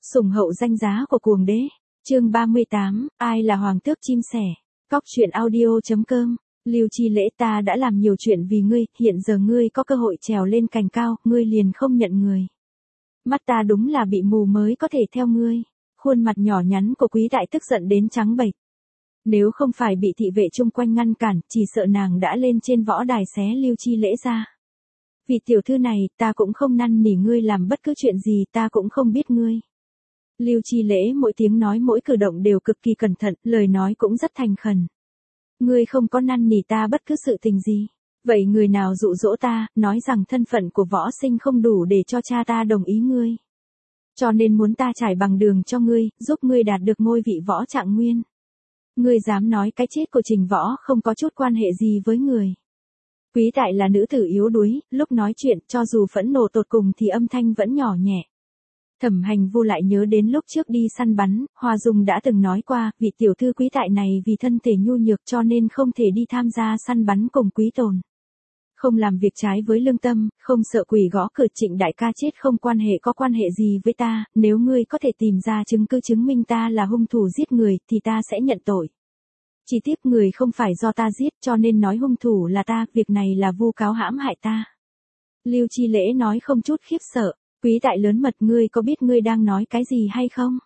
Sủng hậu danh giá của cuồng đế. Chương 38, ai là hoàng tước chim sẻ. Cóc truyện audio.com. Lưu Chi Lễ, ta đã làm nhiều chuyện vì ngươi, hiện giờ ngươi có cơ hội trèo lên cành cao, ngươi liền không nhận người. Mắt ta đúng là bị mù mới có thể theo ngươi. Khuôn mặt nhỏ nhắn của quý đại tức giận đến trắng bệch. Nếu không phải bị thị vệ chung quanh ngăn cản, chỉ sợ nàng đã lên trên võ đài xé Lưu Chi Lễ ra. Vì tiểu thư này, ta cũng không năn nỉ ngươi làm bất cứ chuyện gì, ta cũng không biết ngươi. Lưu Chi Lễ mỗi tiếng nói mỗi cử động đều cực kỳ cẩn thận, lời nói cũng rất thành khẩn. Ngươi không có năn nỉ ta bất cứ sự tình gì. Vậy người nào dụ dỗ ta, nói rằng thân phận của võ sinh không đủ để cho cha ta đồng ý ngươi. Cho nên muốn ta trải bằng đường cho ngươi, giúp ngươi đạt được ngôi vị võ trạng nguyên. Ngươi dám nói cái chết của Trình Võ không có chút quan hệ gì với người. Quý tại là nữ tử yếu đuối, lúc nói chuyện cho dù phẫn nộ tột cùng thì âm thanh vẫn nhỏ nhẹ. Thẩm Hành Vu lại nhớ đến lúc trước đi săn bắn, Hoa Dung đã từng nói qua, vị tiểu thư quý tại này vì thân thể nhu nhược cho nên không thể đi tham gia săn bắn cùng quý tồn. Không làm việc trái với lương tâm, không sợ quỷ gõ cửa. Trịnh đại ca chết không có quan hệ gì với ta, nếu ngươi có thể tìm ra chứng cứ chứng minh ta là hung thủ giết người thì ta sẽ nhận tội. Chỉ tiếc người không phải do ta giết cho nên nói hung thủ là ta, việc này là vu cáo hãm hại ta. Lưu Chi Lễ nói không chút khiếp sợ. Quý tại lớn mật, ngươi có biết ngươi đang nói cái gì hay không?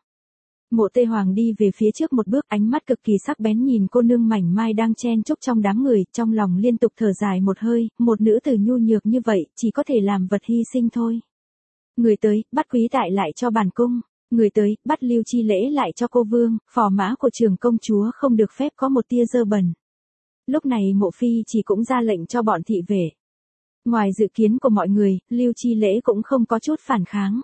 Mộ Tê Hoàng đi về phía trước một bước, ánh mắt cực kỳ sắc bén nhìn cô nương mảnh mai đang chen chúc trong đám người, trong lòng liên tục thở dài một hơi, một nữ tử nhu nhược như vậy, chỉ có thể làm vật hy sinh thôi. Người tới, bắt quý tại lại cho bản cung. Người tới, bắt Lưu Chi Lễ lại cho cô vương, phò mã của trưởng công chúa không được phép có một tia dơ bẩn. Lúc này Mộ Phi chỉ cũng ra lệnh cho bọn thị vệ. Ngoài dự kiến của mọi người, Lưu Chi Lễ cũng không có chút phản kháng.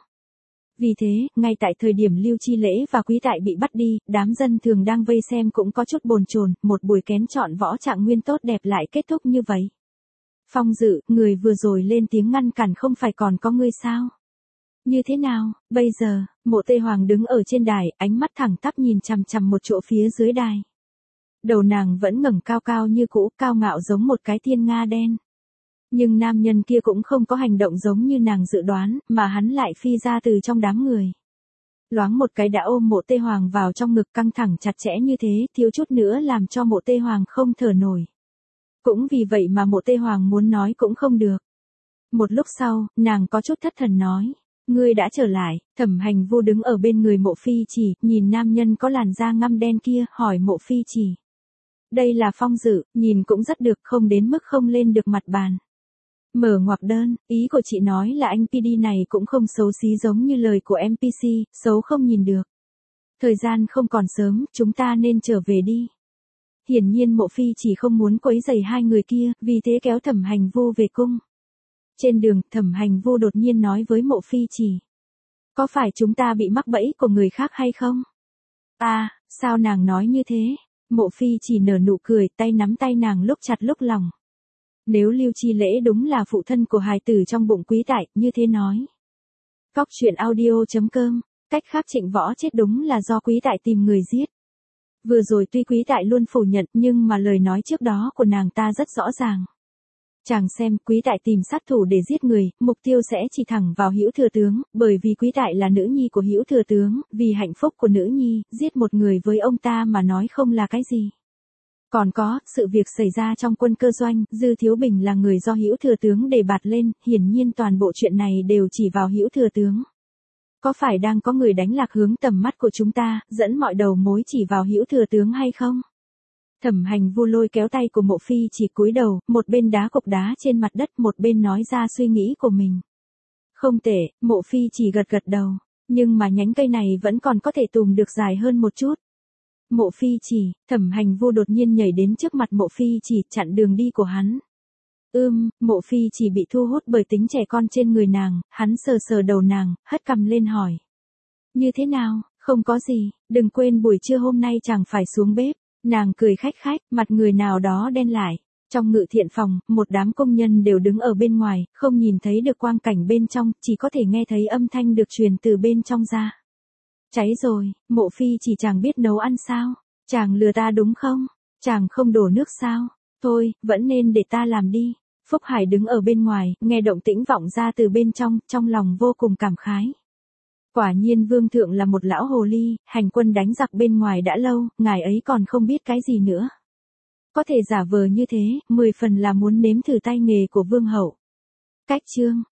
Vì thế, ngay tại thời điểm Lưu Chi Lễ và quý tại bị bắt đi, đám dân thường đang vây xem cũng có chút bồn chồn, một buổi kén chọn võ trạng nguyên tốt đẹp lại kết thúc như vậy. Phong Dự, người vừa rồi lên tiếng ngăn cản không phải còn có ngươi sao? Như thế nào, bây giờ? Mộ Tê Hoàng đứng ở trên đài, ánh mắt thẳng tắp nhìn chằm chằm một chỗ phía dưới đài. Đầu nàng vẫn ngẩng cao cao như cũ, cao ngạo giống một cái thiên nga đen. Nhưng nam nhân kia cũng không có hành động giống như nàng dự đoán, mà hắn lại phi ra từ trong đám người. Loáng một cái đã ôm Mộ Tê Hoàng vào trong ngực, căng thẳng chặt chẽ như thế, thiếu chút nữa làm cho Mộ Tê Hoàng không thở nổi. Cũng vì vậy mà Mộ Tê Hoàng muốn nói cũng không được. Một lúc sau, nàng có chút thất thần nói. Ngươi đã trở lại. Thẩm Hành Vu đứng ở bên người Mộ Phi Chỉ, nhìn nam nhân có làn da ngăm đen kia, hỏi Mộ Phi Chỉ. Đây là Phong Dự, nhìn cũng rất được, không đến mức không lên được mặt bàn. Mở ngoặc đơn, ý của chị nói là anh PD này cũng không xấu xí giống như lời của NPC, xấu không nhìn được. Thời gian không còn sớm, chúng ta nên trở về đi. Hiển nhiên Mộ Phi chỉ không muốn quấy rầy hai người kia, vì thế kéo Thẩm Hành Vu về cung. Trên đường, Thẩm Hành Vu đột nhiên nói với Mộ Phi Chỉ. Có phải chúng ta bị mắc bẫy của người khác hay không? À, sao nàng nói như thế? Mộ Phi Chỉ nở nụ cười, tay nắm tay nàng lúc chặt lúc lỏng. Nếu Lưu Chi Lễ đúng là phụ thân của hài tử trong bụng quý tại, như thế nói. Cóc truyện audio.com, cách khác Trịnh Võ chết đúng là do quý tại tìm người giết. Vừa rồi tuy quý tại luôn phủ nhận nhưng mà lời nói trước đó của nàng ta rất rõ ràng. Chàng xem, quý tại tìm sát thủ để giết người, mục tiêu sẽ chỉ thẳng vào Hữu Thừa Tướng, bởi vì quý tại là nữ nhi của Hữu Thừa Tướng, vì hạnh phúc của nữ nhi, giết một người với ông ta mà nói không là cái gì. Còn có, sự việc xảy ra trong quân cơ doanh, Dư Thiếu Bình là người do Hữu Thừa Tướng đề bạt lên, hiển nhiên toàn bộ chuyện này đều chỉ vào Hữu Thừa Tướng. Có phải đang có người đánh lạc hướng tầm mắt của chúng ta, dẫn mọi đầu mối chỉ vào Hữu Thừa Tướng hay không? Thẩm Hành Vu lôi kéo tay của Mộ Phi chỉ cúi đầu, một bên đá cục đá trên mặt đất, một bên nói ra suy nghĩ của mình. Không tệ, Mộ Phi chỉ gật gật đầu, nhưng mà nhánh cây này vẫn còn có thể tùm được dài hơn một chút. Mộ Phi Chỉ, Thẩm Hành Vu đột nhiên nhảy đến trước mặt Mộ Phi Chỉ, chặn đường đi của hắn. Mộ Phi Chỉ bị thu hút bởi tính trẻ con trên người nàng, hắn sờ sờ đầu nàng, hất cằm lên hỏi. Như thế nào, không có gì, đừng quên buổi trưa hôm nay chẳng phải xuống bếp. Nàng cười khách khách, mặt người nào đó đen lại. Trong ngự thiện phòng, một đám công nhân đều đứng ở bên ngoài, không nhìn thấy được quang cảnh bên trong, chỉ có thể nghe thấy âm thanh được truyền từ bên trong ra. Cháy rồi, Mộ Phi Chỉ chàng biết nấu ăn sao? Chàng lừa ta đúng không? Chàng không đổ nước sao? Thôi, vẫn nên để ta làm đi. Phúc Hải đứng ở bên ngoài, nghe động tĩnh vọng ra từ bên trong lòng vô cùng cảm khái. Quả nhiên vương thượng là một lão hồ ly, hành quân đánh giặc bên ngoài đã lâu, ngài ấy còn không biết cái gì nữa. Có thể giả vờ như thế, 10 phần là muốn nếm thử tay nghề của vương hậu. Cách chương